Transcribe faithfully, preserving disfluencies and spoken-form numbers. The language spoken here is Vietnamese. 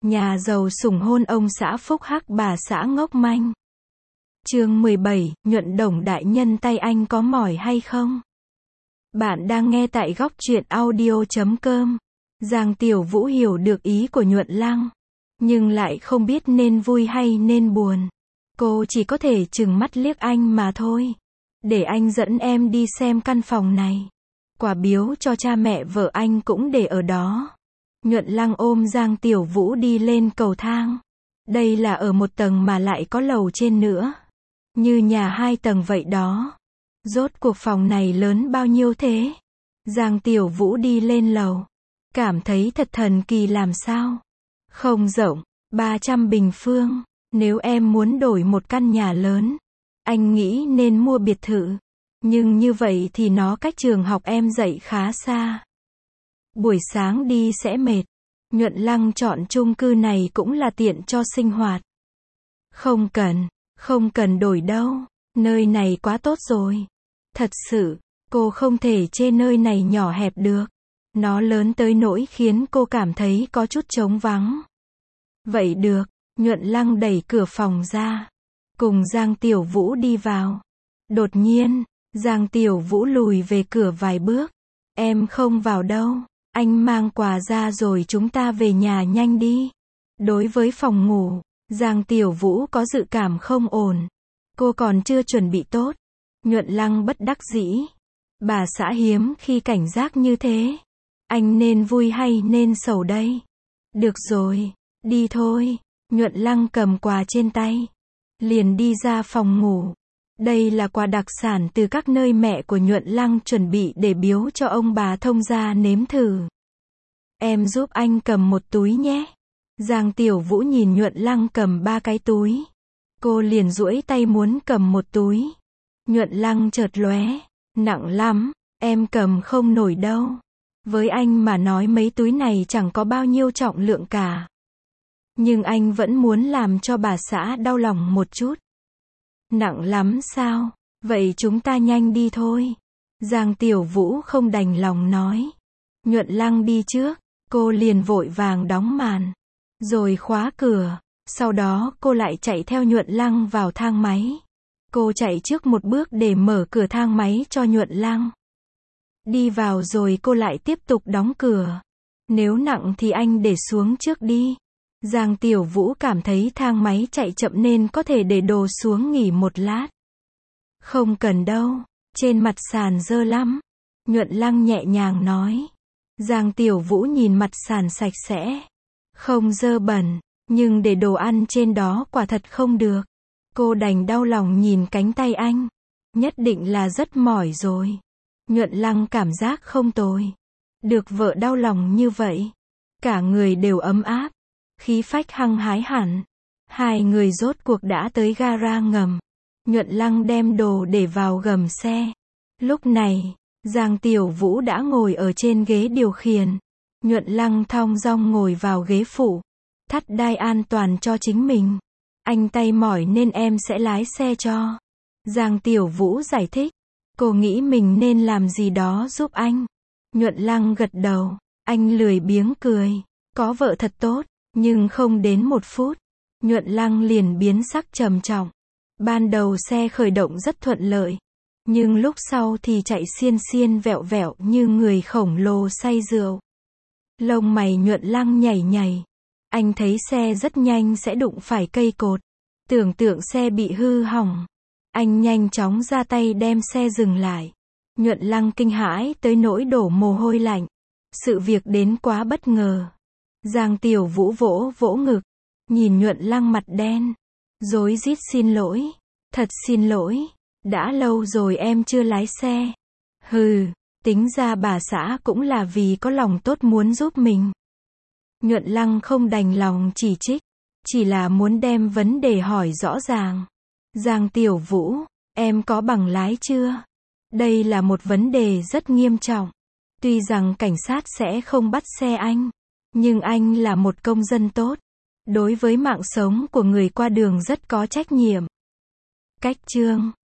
Nhà giàu sủng hôn ông xã phúc hắc bà xã ngốc manh. Chương mười bảy, Nhuận Đồng đại nhân tay anh có mỏi hay không? Bạn đang nghe tại góc truyện audio chấm com. Giang Tiểu Vũ hiểu được ý của Nhuận Lăng, nhưng lại không biết nên vui hay nên buồn. Cô chỉ có thể trừng mắt liếc anh mà thôi. Để anh dẫn em đi xem căn phòng này. Quà biếu cho cha mẹ vợ anh cũng để ở đó. Nhuận Lăng ôm Giang Tiểu Vũ đi lên cầu thang. Đây là ở một tầng mà lại có lầu trên nữa. Như nhà hai tầng vậy đó. Rốt cuộc phòng này lớn bao nhiêu thế? Giang Tiểu Vũ đi lên lầu. Cảm thấy thật thần kỳ làm sao? Không rộng, ba trăm bình phương. Nếu em muốn đổi một căn nhà lớn, anh nghĩ nên mua biệt thự. Nhưng như vậy thì nó cách trường học em dạy khá xa. Buổi sáng đi sẽ mệt. Nhuận Lăng chọn chung cư này cũng là tiện cho sinh hoạt. Không cần, không cần đổi đâu. Nơi này quá tốt rồi. Thật sự, cô không thể chê nơi này nhỏ hẹp được. Nó lớn tới nỗi khiến cô cảm thấy có chút trống vắng. Vậy được, Nhuận Lăng đẩy cửa phòng ra. Cùng Giang Tiểu Vũ đi vào. Đột nhiên, Giang Tiểu Vũ lùi về cửa vài bước. Em không vào đâu. Anh mang quà ra rồi chúng ta về nhà nhanh đi. Đối với phòng ngủ, Giang Tiểu Vũ có dự cảm không ổn. Cô còn chưa chuẩn bị tốt. Nhuận Lăng bất đắc dĩ. Bà xã hiếm khi cảnh giác như thế. Anh nên vui hay nên sầu đây? Được rồi, đi thôi. Nhuận Lăng cầm quà trên tay. Liền đi ra phòng ngủ. Đây là quà đặc sản từ các nơi mẹ của Nhuận Lăng chuẩn bị để biếu cho ông bà thông gia nếm thử. Em giúp anh cầm một túi nhé. Giang Tiểu Vũ nhìn Nhuận Lăng cầm ba cái túi. Cô liền duỗi tay muốn cầm một túi. Nhuận Lăng chợt lóe. Nặng lắm, em cầm không nổi đâu. Với anh mà nói mấy túi này chẳng có bao nhiêu trọng lượng cả. Nhưng anh vẫn muốn làm cho bà xã đau lòng một chút. Nặng lắm sao? Vậy chúng ta nhanh đi thôi. Giang Tiểu Vũ không đành lòng nói. Nhuận Lăng đi trước, cô liền vội vàng đóng màn. Rồi khóa cửa. Sau đó cô lại chạy theo Nhuận Lăng vào thang máy. Cô chạy trước một bước để mở cửa thang máy cho Nhuận Lăng. Đi vào rồi cô lại tiếp tục đóng cửa. Nếu nặng thì anh để xuống trước đi. Giang Tiểu Vũ cảm thấy thang máy chạy chậm nên có thể để đồ xuống nghỉ một lát. Không cần đâu, trên mặt sàn dơ lắm. Nhuận Lăng nhẹ nhàng nói. Giang Tiểu Vũ nhìn mặt sàn sạch sẽ. Không dơ bẩn, nhưng để đồ ăn trên đó quả thật không được. Cô đành đau lòng nhìn cánh tay anh. Nhất định là rất mỏi rồi. Nhuận Lăng cảm giác không tồi. Được vợ đau lòng như vậy. Cả người đều ấm áp. Khí phách hăng hái hẳn. Hai người rốt cuộc đã tới gara ngầm. Nhuận Lăng đem đồ để vào gầm xe. Lúc này, Giang Tiểu Vũ đã ngồi ở trên ghế điều khiển. Nhuận Lăng thong dong ngồi vào ghế phụ. Thắt đai an toàn cho chính mình. Anh tay mỏi nên em sẽ lái xe cho. Giang Tiểu Vũ giải thích. Cô nghĩ mình nên làm gì đó giúp anh. Nhuận Lăng gật đầu. Anh lười biếng cười. Có vợ thật tốt. Nhưng không đến một phút, Nhuận Lăng liền biến sắc trầm trọng. Ban đầu xe khởi động rất thuận lợi. Nhưng lúc sau thì chạy xiên xiên vẹo vẹo như người khổng lồ say rượu. Lông mày Nhuận Lăng nhảy nhảy. Anh thấy xe rất nhanh sẽ đụng phải cây cột. Tưởng tượng xe bị hư hỏng. Anh nhanh chóng ra tay đem xe dừng lại. Nhuận Lăng kinh hãi tới nỗi đổ mồ hôi lạnh. Sự việc đến quá bất ngờ. Giang Tiểu Vũ vỗ vỗ ngực. Nhìn Nhuận Lăng mặt đen. Rối rít xin lỗi. Thật xin lỗi. Đã lâu rồi em chưa lái xe. Hừ, tính ra bà xã cũng là vì có lòng tốt muốn giúp mình. Nhuận Lăng không đành lòng chỉ trích. Chỉ là muốn đem vấn đề hỏi rõ ràng. Giang Tiểu Vũ, em có bằng lái chưa? Đây là một vấn đề rất nghiêm trọng. Tuy rằng cảnh sát sẽ không bắt xe anh. Nhưng anh là một công dân tốt. Đối với mạng sống của người qua đường rất có trách nhiệm. Cách chương